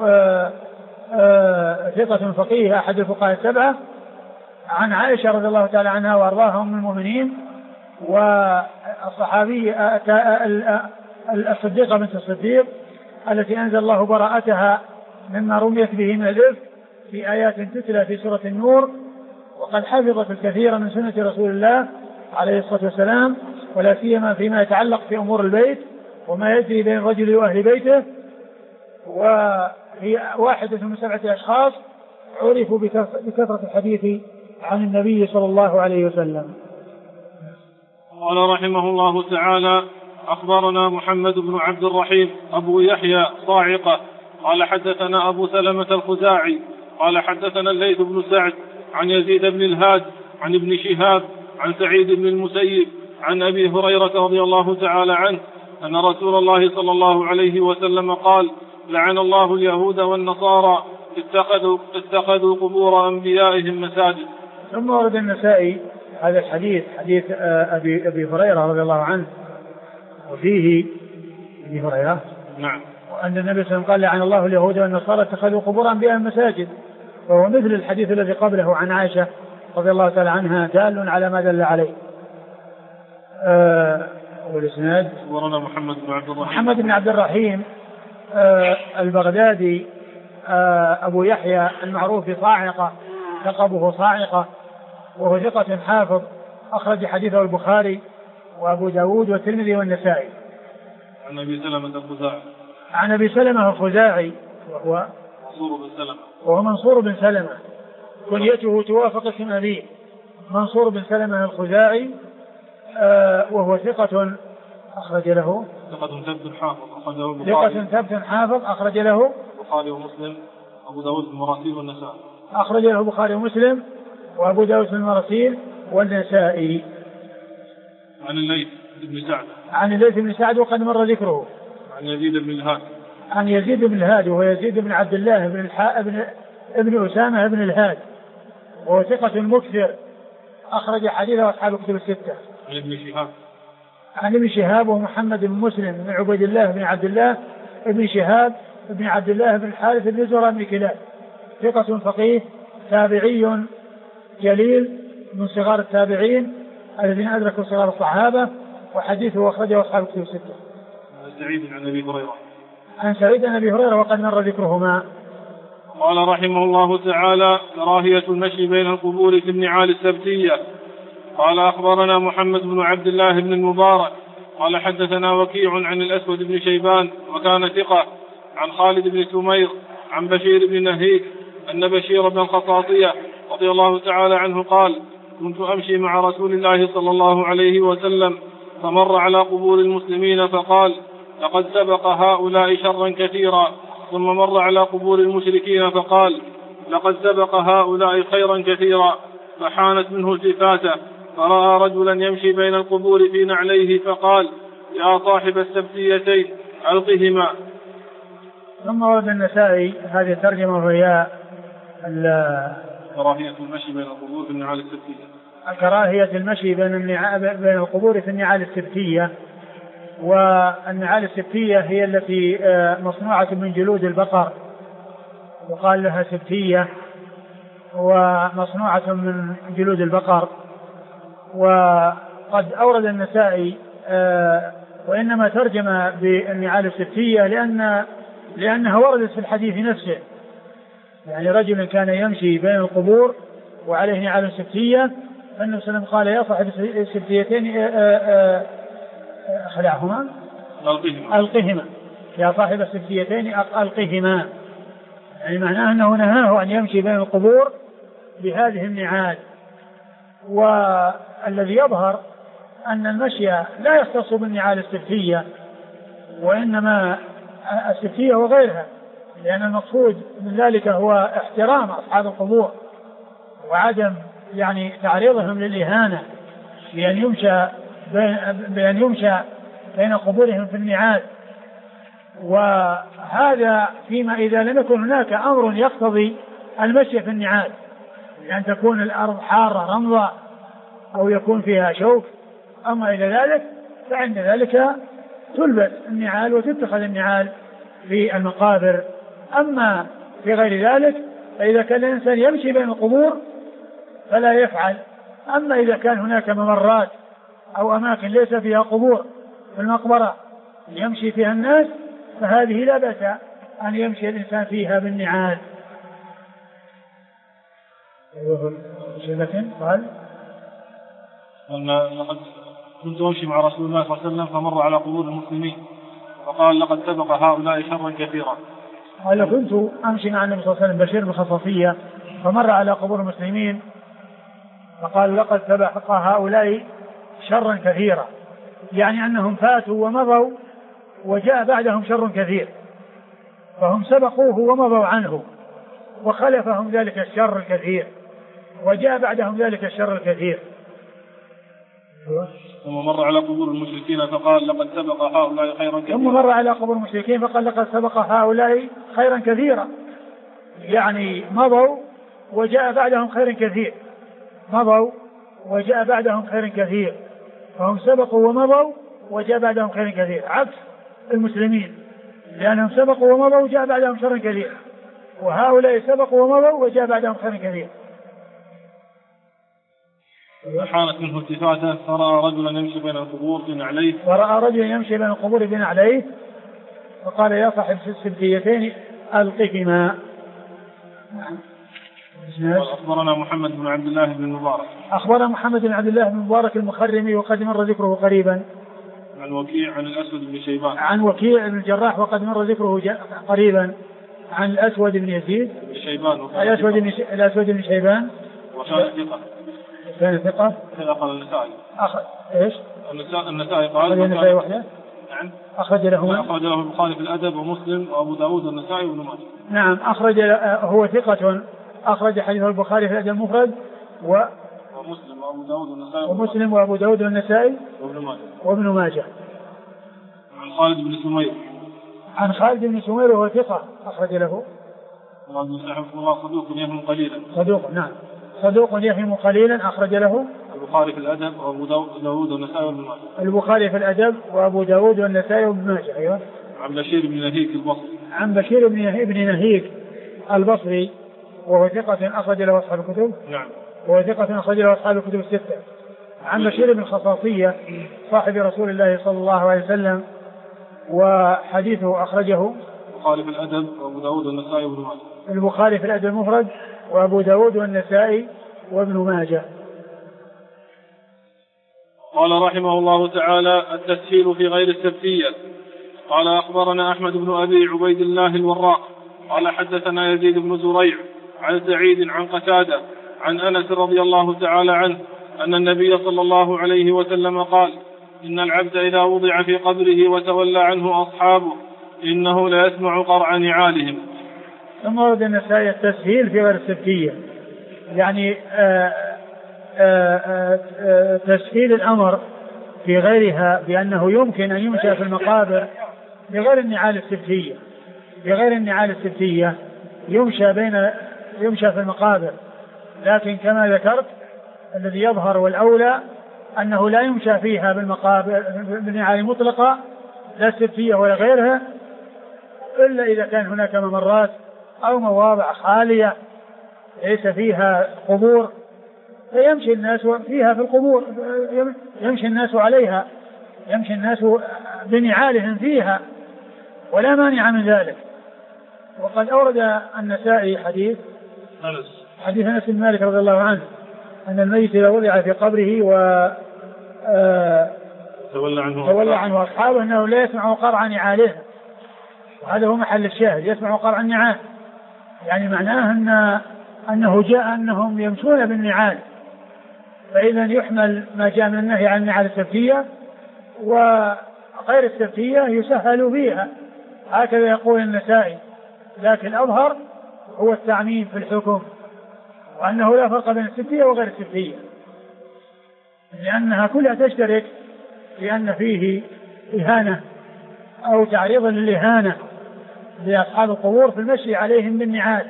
ثقة فقيه أحد الفقهاء السبعة. عن عائشة رضي الله تعالى عنها وأرضاها أم المؤمنين والصحابي الصديقة بنت الصديق التي أنزل الله براءتها مما رميت به من الإفك في آيات تتلى في سورة النور، وقد حفظت الكثير من سنة رسول الله عليه الصلاة والسلام، ولا سيما فيما يتعلق في أمور البيت وما يجري بين الرجل وأهل بيته. وهي واحدة من 7 أشخاص عرفوا بكثرة الحديث عن النبي صلى الله عليه وسلم. قال رحمه الله تعالى: أخبرنا محمد بن عبد الرحيم أبو يحيى صاعقة قال حدثنا أبو سلمة الخزاعي قال حدثنا الليث بن سعد عن يزيد بن الهاد عن ابن شهاب عن سعيد بن المسيب عن أبي هريرة رضي الله تعالى عنه أن رسول الله صلى الله عليه وسلم قال: لعن الله اليهود والنصارى اتخذوا قبور أنبيائهم مساجد. ثم ورد النسائي هذا الحديث حديث أبي هريرة رضي الله عنه، وفيه أبي هريرة نعم وأن النبي صلى الله عليه وسلم قال: لعن الله اليهود والنصارى اتخذوا قبور أنبيائهم مساجد، وهو مثل الحديث الذي قبله عن عائشة رضي الله تعالى عنها دال على ما دل عليه. والإسناد ورنا محمد بن عبد الرحيم البغدادي أبو يحيى المعروف بصاعقة لقبه صاعقة، وهو ثقة حافظ أخرج حديثه البخاري وأبو داود والترمذي والنسائي. عن أبي سلمة الخزاعي وهو منصور بن سلمة كنيته توافق اسم أبيه منصور بن سلمة الخزاعي، وهو ثقة أخرج له ثقة حافظ أخرج له البخاري ومسلم أبو داود في المراسيل والنسائي. أخرج له البخاري ومسلم وأبو داود في المراسيل والنسائي. عن الليث بن سعد وقد مر ذكره. عن يزيد بن الهاد وهو يزيد بن عبد الله ابن أسامة بن الهاد، وهو ثقة مكثر أخرج حديثه أصحاب الكتب الستة. عن ابن شهاب ومحمد بن مسلم بن عبيد الله بن عبد الله ابن شهاب بن عبد الله بن الحارث بن زهرة بن كلاب، ثقة فقيه تابعي جليل من صغار التابعين الذين أدركوا صغار الصحابة، وحديثه أخرجه أصحاب الكتب الستة. عن سعيد بن أبي هريرة وقد مر ذكرهما. قال رحمه الله تعالى: كراهية المشي بين القبور في النعال السبتية. قال أخبرنا محمد بن عبد الله بن المبارك قال حدثنا وكيع عن الأسود بن شيبان وكان ثقة عن خالد بن سمير عن بشير بن نهيك أن بشير بن الخطاطية رضي الله تعالى عنه قال: كنت أمشي مع رسول الله صلى الله عليه وسلم فمر على قبور المسلمين فقال: لقد سبق هؤلاء شرا كثيرا. ثم مر على قبور المشركين فقال: لقد سبق هؤلاء خيرا كثيرا. فحانت منه التفاتة فرأى رجلا يمشي بين القبور في نعليه فقال: يا صاحب السبتيتين ألقهما. ثم ورد النسائي هذه الترجمة وهي كراهية المشي بين القبور في النعال السبتية. كراهية المشي بين القبور في النعال السبتية. والنعال السبتية هي التي مصنوعة من جلود البقر وقال لها سبتية، ومصنوعة من جلود البقر. وقد أورد النسائي وإنما ترجم بالنعال السبتية لأنها وردت في الحديث نفسه، يعني رجل كان يمشي بين القبور وعليه نعال سبتية، فالنبي صلى الله عليه وسلم قال يا صاحب السبتيتين خلعهما ألقهما، يا صاحب السبتيتين ألقهما، يعني معناه أنه نهاه أن يمشي بين القبور بهذه النعال. والذي يظهر أن المشي لا يختص بالنعال السبتية، وإنما السبتية وغيرها، لأن المقصود من ذلك هو احترام أصحاب القبور وعدم يعني تعريضهم للإهانة بأن يمشى بين قبورهم في النعال. وهذا فيما إذا لم يكن هناك أمر يقتضي المشي في النعال، لأن تكون الأرض حارة رمضة أو يكون فيها شوك. أما إلى ذلك فعند ذلك تلبس النعال وتتخذ النعال في المقابر. أما في غير ذلك فإذا كان الإنسان يمشي بين القبور فلا يفعل. أما إذا كان هناك ممرات أو أماكن ليس فيها قبور في المقبرة يمشي فيها الناس فهذه لا بأس أن يمشي الإنسان فيها بالنعال. قال لقد كنت أمشي مع رسول الله صلى الله عليه وسلم فمر على قبور المسلمين فقال لقد سبق هؤلاء شرا كثيرا. قال كنت أمشي مع النبي صلى الله عليه وسلم بشير بالخصوصية فمر على قبور المسلمين فقال لقد سبق هؤلاء شرا كثيرا، يعني أنهم فاتوا ومضوا وجاء بعدهم شر كثير، فهم سبقوه ومضوا عنه وخلفهم ذلك الشر الكثير وجاء بعدهم ذلك الشر الكثير. ثم مر على قبور المشركين فقال لقد سبق هؤلاء خيرا كثيرا. ثم مر على قبور المشركين فقال لقد سبق هؤلاء خيرا كثيرا، يعني مضوا وجاء بعدهم خير كثير، مضوا وجاء بعدهم خير كثير، فهم سبقوا ومضوا وجاء بعدهم خير كثير، عكس المسلمين لأنهم سبقوا ومضوا وجاء بعدهم شر كثير، وهؤلاء سبقوا ومضوا وجاء بعدهم خير كثير. حانت منه التفاتة فرأى رجلا يمشي بين القبور بنعليه، فقال يا صاحب السبتيتين ألقهما. أخبرنا محمد بن عبد الله بن المبارك. أخبرنا محمد بن عبد الله بن المبارك المخرمي وقد مر ذكره قريبا. عن وكيع عن الأسود بن شيبان. عن وكيع بن الجراح وقد مر ذكره قريبا. عن الأسود بن يزيد. الأسود بن شيبان. كان ثقة. قال النسائي. إيش؟ النسائي قال. النسائي وحده. نعم. أخرج له البخاري في الأدب ومسلم وأبو داود والنسائي وابن ماجه. نعم هو ثقة أخرج حديث البخاري في الأدب المفرد ومسلم وأبو داود والنسائي وابن ماجه. عن خالد بن سمير وهو ثقة أخرج له. صدوق يهم قليلا. صدوق يهم قليلا أخرج له البخاري في الأدب وأبو داود والنسائي وابن ماجه. البخاري في الأدب وأبو داود والنسائي وابن ماجه. أيوة. عن بشير بن نهيك البصري. البصري وهو ثقة أخرج له أصحاب الكتب. نعم. وهو ثقة أخرج له أصحاب الكتب الستة. عن بشير بن خصاصية صاحب رسول الله صلى الله عليه وسلم وحديثه أخرجه البخاري في الأدب وأبو داود والنسائي وابن ماجه. البخاري في الأدب المفرد وأبو داود والنسائي وابن ماجه. قال رحمه الله تعالى التسهيل في غير السبتية. قال أخبرنا أحمد بن أبي عبيد الله الوراق قال حدثنا يزيد بن زريع عن سعيد عن قتادة عن أنس رضي الله تعالى عنه أن النبي صلى الله عليه وسلم قال إن العبد إذا وضع في قبره وتولى عنه أصحابه إنه لا يسمع قرع نعالهم. ثم ورد النسائي التسهيل في غير السبتية، يعني تسهيل الأمر في غيرها بأنه يمكن أن يمشى في المقابر بغير النعال السبتية، يمشى في المقابر لكن كما ذكرت الذي يظهر والأولى أنه لا يمشى فيها بالنعال مطلقة لا السبتية ولا غيرها، إلا إذا كان هناك ممرات أو مواضع خالية ليس فيها قبور فيمشي الناس فيها في القبور، يمشي الناس عليها، يمشي الناس بنعالهم فيها ولا مانع من ذلك. وقد أورد النسائي حديث أنس بن مالك رضي الله عنه أن الميت إذا وضع في قبره تولى عنه أصحابه أنه لا يسمع قرع نعالهم، وهذا هو محل الشاهد، يسمع قرع النعال، يعني معناه أنه جاء أنهم يمشون بالنعال، فإذا يحمل ما جاء من النهي عن النعال السبتية وغير السبتية يسهل فيها، هكذا يقول النسائي. لكن الأظهر هو التعميم في الحكم، وأنه لا فرق بين السبتية وغير السبتية، لأنها كلها تشترك لأن فيه إهانة أو تعريض للإهانة لأصحاب القبور في المشي عليهم بالنعال.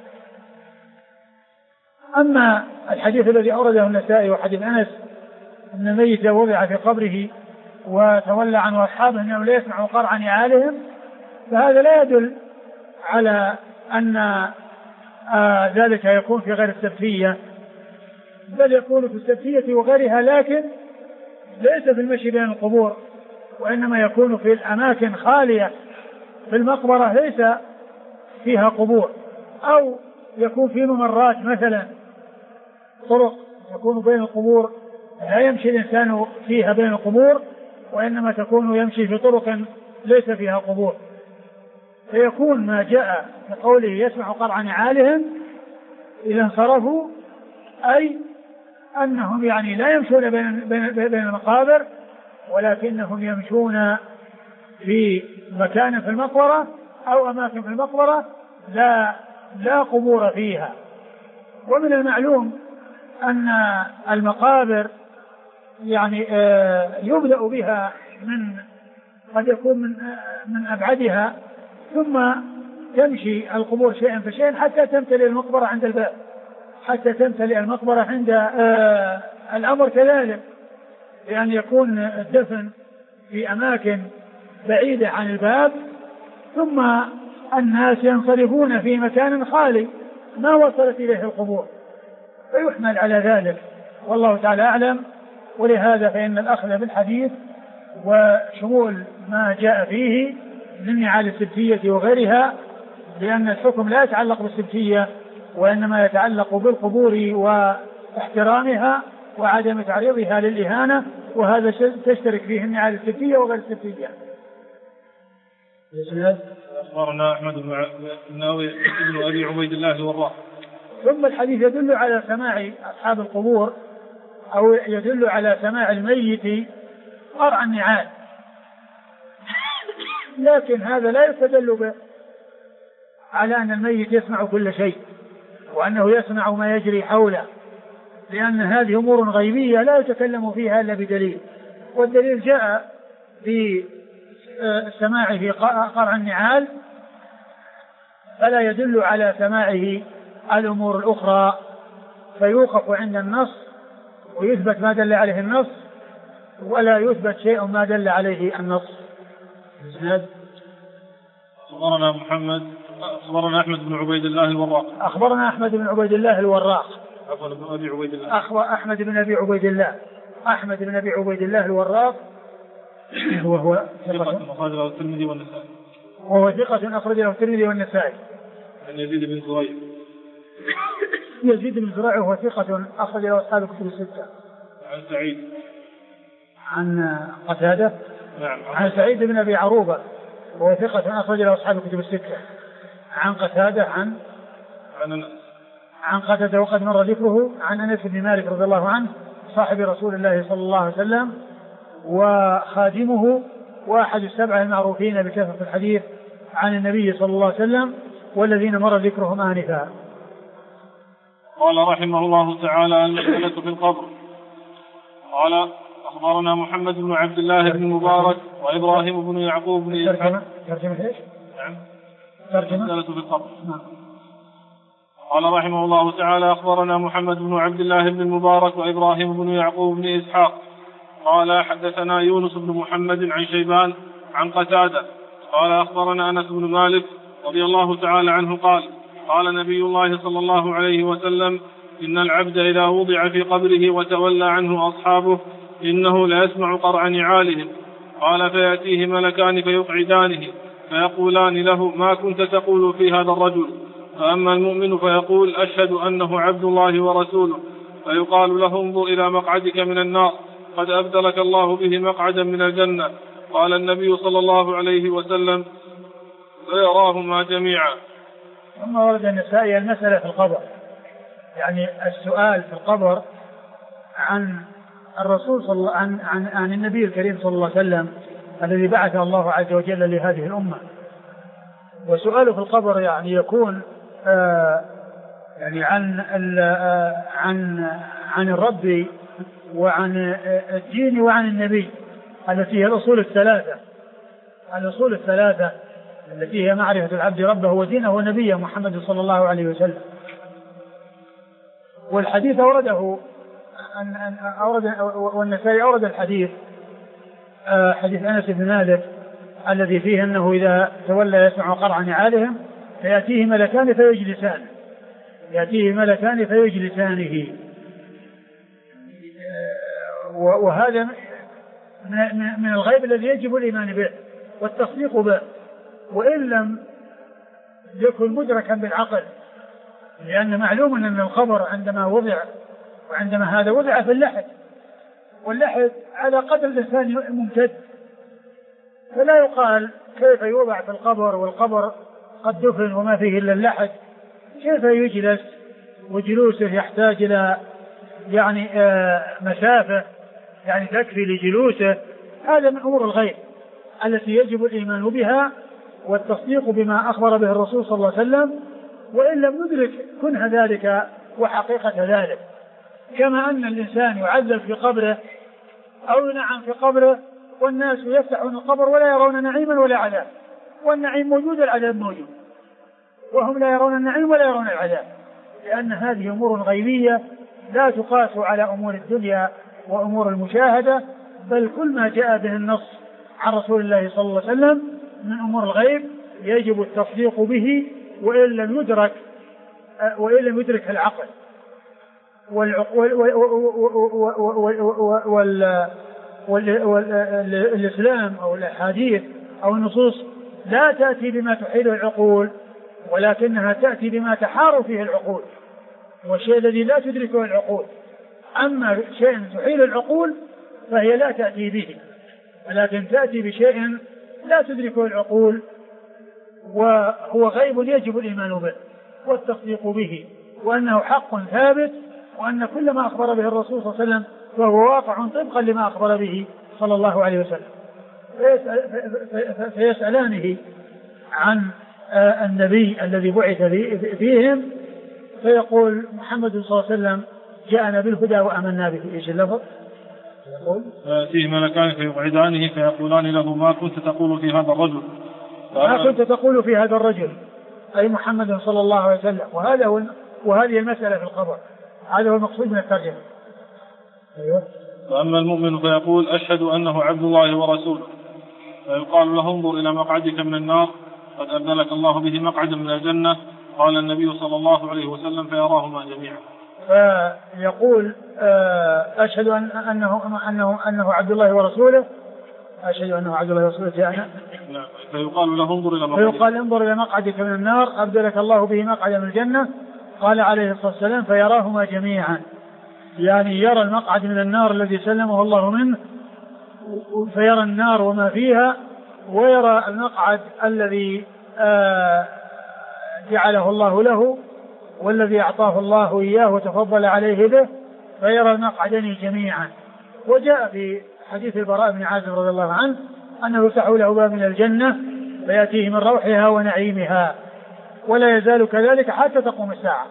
أما الحديث الذي أورده النسائي وحديث أنس أن الميت وضع في قبره وتولى عنه أصحابه أنه لا يسمع قرع نعالهم، فهذا لا يدل على أن ذلك يكون في غير السبتية، بل يكون في السبتية وغيرها، لكن ليس في المشي بين القبور، وإنما يكون في الأماكن خالية في المقبرة ليس فيها قبور، أو يكون في ممرات مثلا طرق يكون بين القبور لا يمشي الإنسان فيها بين القبور، وإنما تكون يمشي في طرق ليس فيها قبور، فيكون ما جاء في قوله يسمع قرع نعالهم إذا انصرفوا أي أنهم يعني لا يمشون بين المقابر، ولكنهم يمشون في مكان في المقبرة أو أماكن في المقبرة لا قبور فيها. ومن المعلوم أن المقابر يعني يبدأ بها قد يكون من أبعدها، ثم تمشي القبور شيئا فشيئا حتى تمتلئ المقبرة عند الباب، حتى تمتلئ المقبرة عند الأمر كذلك، لأن يكون الدفن في أماكن بعيدة عن الباب، ثم الناس ينصرفون في مكان خالي ما وصلت إليه القبور، فيحمل على ذلك، والله تعالى أعلم. ولهذا فإن الأخذ بالحديث وشمول ما جاء فيه من نعال السبتية وغيرها، لأن الحكم لا يتعلق بالسبتية وإنما يتعلق بالقبور واحترامها وعدم تعريضها للإهانة، وهذا تشترك فيه النعال السبتية وغير السبتية. أخبرنا أحمد بن أبي عبيد الله الوراق. ثم الحديث يدل على سماع أصحاب القبور أو يدل على سماع الميت قرع النعال، لكن هذا لا يستدل به على أن الميت يسمع كل شيء وأنه يسمع ما يجري حوله، لأن هذه أمور غيبية لا يتكلم فيها إلا بدليل، والدليل جاء في سماعه قرع النعال، فلا يدل على سماعه الأمور الأخرى، فيوقف عند النص ويثبت ما دل عليه النص، ولا يثبت شيء ما دل عليه النص. أخبرنا أحمد بن عبيد الله الوراق. أخبرنا أحمد بن عبيد الله الوراق. بن أبي عبيد الله. أحمد بن أبي عبيد الله. أحمد بن أبي عبيد الله الوراق وهو ثقة أخرج له الترمذي والنسائي. وهو ثقة أخرج له الترمذي والنسائي. عن يزيد بن زريع. يزيد بن زريع وهو ثقة أخرج له أصحاب الكتب الستة. عن سعيد. عن قتادة. نعم. عن سعيد بن أبي عروبة وهو ثقة أخرج له أصحاب الكتب الستة. عن قتادة عن قتادة وقد مر ذكره. عن أنس بن مالك رضي الله عنه صاحب رسول الله صلى الله عليه وسلم وخادمه وأحد السبعة المعروفين بكثرة الحديث عن النبي صلى الله عليه وسلم والذين مر ذكرهم آنفا. قال رحمه الله تعالى المسألة في القبر. قال أخبرنا محمد بن عبد الله بن مبارك وإبراهيم بن يعقوب بن ترجمة إيش؟ نعم. ترجمة المسألة في القبر. نعم. قال رحمه الله تعالى: أخبرنا محمد بن عبد الله بن المبارك وإبراهيم بن يعقوب بن إسحاق قال حدثنا يونس بن محمد عن شيبان عن قتادة قال أخبرنا أنس بن مالك رضي الله تعالى عنه قال: قال نبي الله صلى الله عليه وسلم: إن العبد إذا وضع في قبره وتولى عنه أصحابه إنه ليسمع قرع نعالهم. قال: فيأتيه ملكان فيقعدانه فيقولان له: ما كنت تقول في هذا الرجل؟ فأما المؤمن فيقول: أشهد أنه عبد الله ورسوله. فيقال له: انظر إلى مقعدك من النار قد أبدلك الله به مقعدا من الجنة. قال النبي صلى الله عليه وسلم: فيراهما جميعا. ثم ورد النسائي المسألة في القبر، يعني السؤال في القبر عن الرسول عن النبي الكريم صلى الله عليه وسلم الذي بعث الله عز وجل لهذه الأمة. وسؤاله في القبر يعني يكون يعني عن الرب وعن الدين وعن النبي، التي هي الأصول الثلاثة التي هي معرفة العبد ربه ودينه ونبيه محمد صلى الله عليه وسلم. والحديث والنسائي أورد الحديث حديث أنس بن مالك الذي فيه أنه إذا تولى يسمع قرع نعالهم فيأتيه ملكان فيجلسانه. وهذا من الغيب الذي يجب الإيمان به والتصديق به، وإن لم يكن مدركا بالعقل، لأن معلوم أن الخبر عندما هذا وضع في اللحد، واللحد على قدر الإنسان ممتد، فلا يقال كيف يوضع في القبر والقبر قد دفن وما فيه إلا اللحد، كيف يجلس، وجلوسه يحتاج إلى يعني مسافة يعني تكفي لجلوسه. هذا من أمور الغيب التي يجب الإيمان بها والتصديق بما أخبر به الرسول صلى الله عليه وسلم، وإن لم ندرك كنه ذلك وحقيقة ذلك. كما أن الإنسان يعذب في قبره أو ينعم في قبره، والناس يفتحون القبر ولا يرون نعيما ولا عذاب، والنعيم موجود والعذاب موجود، وهم لا يرون النعيم ولا يرون العذاب، لأن هذه أمور غيبية لا تقاس على أمور الدنيا وأمور المشاهدة، بل كل ما جاء به النص عن رسول الله صلى الله عليه وسلم من أمور الغيب يجب التصديق به وإن لم يدرك العقل. والإسلام أو الأحاديث أو النصوص لا تأتي بما تحيل العقول، ولكنها تأتي بما تحار فيه العقول، والشيء الذي لا تدركه العقول. أما شيء تحيل العقول فهي لا تأتي به، ولكن تأتي بشيء لا تدركه العقول، وهو غيب يجب الإيمان به والتصديق به، وأنه حق ثابت، وأن كل ما أخبر به الرسول صلى الله عليه وسلم فهو واقع طبقا لما أخبر به صلى الله عليه وسلم. فيسألانه عن النبي الذي بعث فيهم، فيقول محمد صلى الله عليه وسلم: جاءنا بالهدى وآمنا به. إيش اللفظ؟ يقول: فيه ملكان فيقعدانه فيقولان له: ما كنت تقول في هذا الرجل؟ ما كنت تقول في هذا الرجل، أي محمد صلى الله عليه وسلم. وهذه المسألة في القبر، هذا هو المقصود من الترجمة. أيوة. فأما المؤمن فيقول: أشهد أنه عبد الله ورسوله. فيقال له: انظر إلى مقعدك من النار قد أبدلك الله به مقعدا من الجنة. قال النبي صلى الله عليه وسلم: فيراهما جميعا. فيقول: أشهد أنه عبد الله ورسوله، أشهد أنه عبد الله ورسوله جاءنا. فيقال له: انظر إلى مقعدك من النار أبدلك الله به مقعدا من الجنة. قال عليه الصلاة والسلام: فيراهما جميعا، يعني يرى المقعد من النار الذي سلمه الله منه، فيرى النار وما فيها، ويرى المقعد الذي جعله الله له والذي أعطاه الله إياه وتفضل عليه به، فيرى المقعدين جميعا. وجاء في حديث البراء بن عازب رضي الله عنه أنه يفتح له باب من الجنة فيأتيه من روحها ونعيمها، ولا يزال كذلك حتى تقوم الساعة.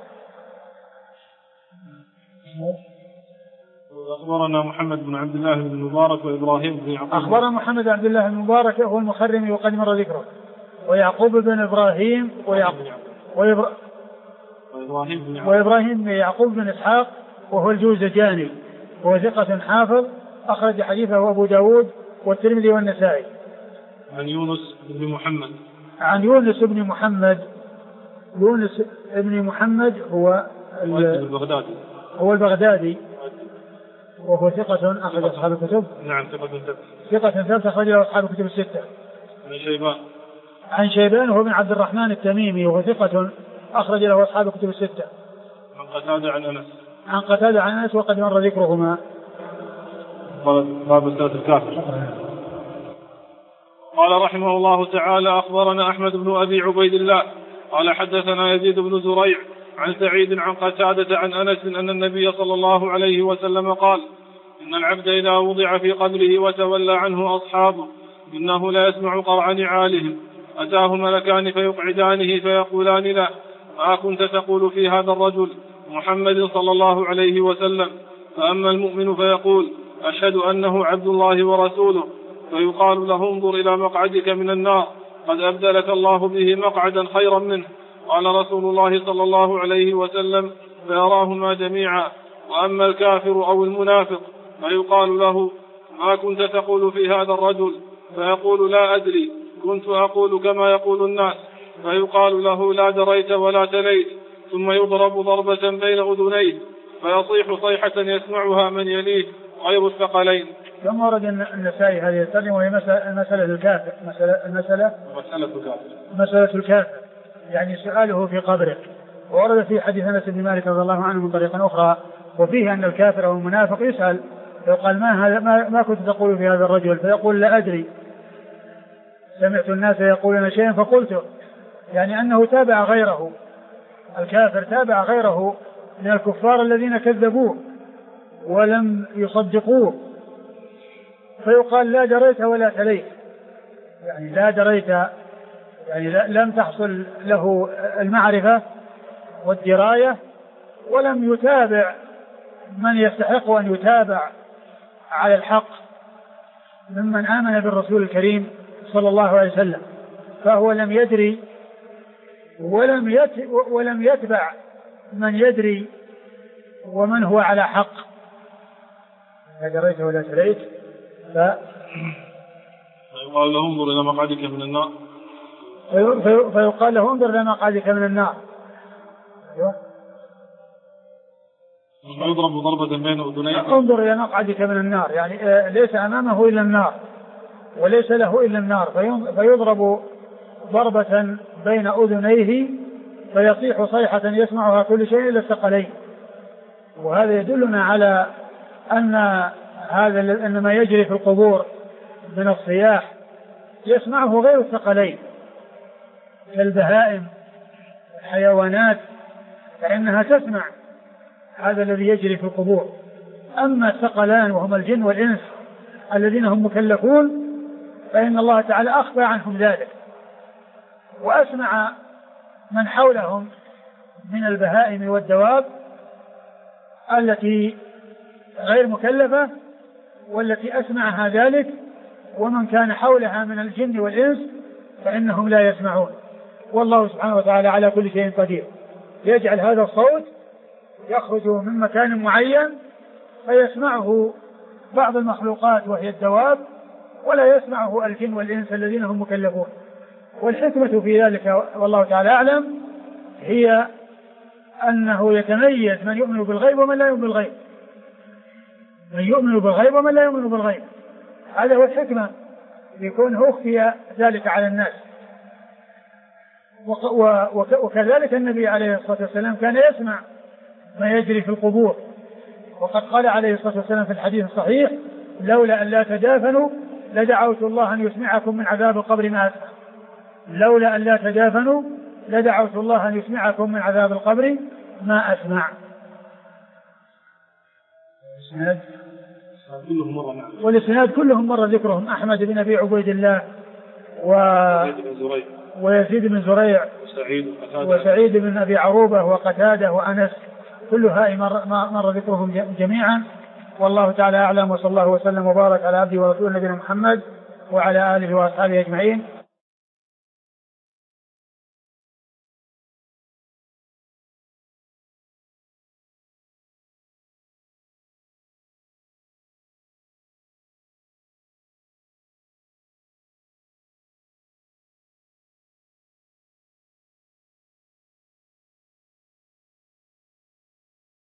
أخبرنا محمد بن عبد الله بن المبارك وإبراهيم بن يعقوب. أخبرنا محمد بن عبد الله بن المبارك هو المخرمي وقد مر ذكره، ويعقوب بن إبراهيم وإبراهيم بن يعقوب بن إسحاق وهو الجوزجاني وهو ثقة حافظ أخرج حديثه أبو داود والترمذي والنسائي. عن يونس بن محمد. عن يونس بن محمد. يونس بن محمد هو البغدادي. هو البغدادي وهو ثقة أخرج أصحاب الكتب. نعم ثقة ثبت أخرج له أصحاب الكتب الستة. عن شيبان وهو بن عبد الرحمن التميمي وهو ثقة أخرج له أصحاب الكتب الستة. عن قتادة عن أنس. عن قتادة عن أنس وقد مر ذكرهما. باب الصلاة الكافر. قال رحمه الله تعالى أخبرنا أحمد بن أبي عبيد الله قال حدثنا يزيد بن زريع عن سعيد عن قتادة عن أنس أن النبي صلى الله عليه وسلم قال إن العبد إذا وضع في قبره وتولى عنه أصحابه إنه لا يسمع قرع نعالهم أتاه ملكان فيقعدانه فيقولان له ما كنت تقول في هذا الرجل محمد صلى الله عليه وسلم فأما المؤمن فيقول أشهد أنه عبد الله ورسوله فيقال له انظر إلى مقعدك من النار قد أبدلك الله به مقعدا خيرا منه قال رسول الله صلى الله عليه وسلم فيراهما جميعا وأما الكافر أو المنافق فيقال له ما كنت تقول في هذا الرجل فيقول لا أدري كنت أقول كما يقول الناس فيقال له لا دريت ولا تليت ثم يضرب ضربة بين أذنيه فيصيح صيحة يسمعها من يليه غير الثقلين. ثم ورد النسائي هذه الترجمة وهي مسألة الكافر مسألة الكافر يعني سؤاله في قبره. وورد في حديث أنس بن مالك رضي الله عنه من طريق أخرى وفيه أن الكافر أو المنافق يسأل فيقال ما كنت تقول في هذا الرجل فيقول لا أدري سمعت الناس يقولون شيئا فقلته يعني أنه تابع غيره. الكافر تابع غيره من الكفار الذين كذبوه ولم يصدقوه فيقال لا دريت ولا تليت يعني لا دريت يعني لم تحصل له المعرفة والدراية ولم يتابع من يستحق أن يتابع على الحق ممن آمن بالرسول الكريم صلى الله عليه وسلم فهو لم يدري ولم يتبع من يدري ومن هو على حق. لا دريت ولا تليت فيقال له انظر إلى مقعدك من النار فيقال له انظر إلى مقعدك من النار يضرب ضربة بين أذنيه انظر إلى مقعدك من النار يعني ليس أمامه إلا النار وليس له إلا النار فيضرب ضربة بين أذنيه فيصيح صيحة يسمعها كل شيء إلا الثقلين. وهذا يدلنا على أن ما يجري في القبور من الصياح يسمعه غير الثقلين كالبهائم الحيوانات فإنها تسمع هذا الذي يجري في القبور. أما الثقلان وهم الجن والإنس الذين هم مكلفون فإن الله تعالى أخفى عنهم ذلك وأسمع من حولهم من البهائم والدواب التي غير مكلفة والتي أسمعها ذلك ومن كان حولها من الجن والإنس فإنهم لا يسمعون. والله سبحانه وتعالى على كل شيء قدير يجعل هذا الصوت يخرج من مكان معين فيسمعه بعض المخلوقات وهي الدواب ولا يسمعه الجن والإنس الذين هم مكلفون. والحكمة في ذلك والله تعالى أعلم هي أنه يتميز من يؤمن بالغيب ومن لا يؤمن بالغيب من يؤمن بالغيب ومن لا يؤمن بالغيب. هذا هو الحكمة يكون أخفي ذلك على الناس. وكذلك النبي عليه الصلاة والسلام كان يسمع ما يجري في القبور وقد قال عليه الصلاة والسلام في الحديث الصحيح لولا أن لا تدافنوا لدعوت الله أن يسمعكم من عذاب القبر ما أسمع. لولا أن لا تدافنوا لدعوت الله أن يسمعكم من عذاب القبر ما أسمع. والإسناد كلهم مرة ذكرهم أحمد بن أبي عبيد الله ويزيد بن زريع وسعيد بن أبي عروبة وقتادة وأنس كل هؤلاء مر ذكرهم جميعا. والله تعالى أعلم وصلى الله وسلم وبارك على عبده ورسوله نبينا محمد وعلى آله وأصحابه أجمعين.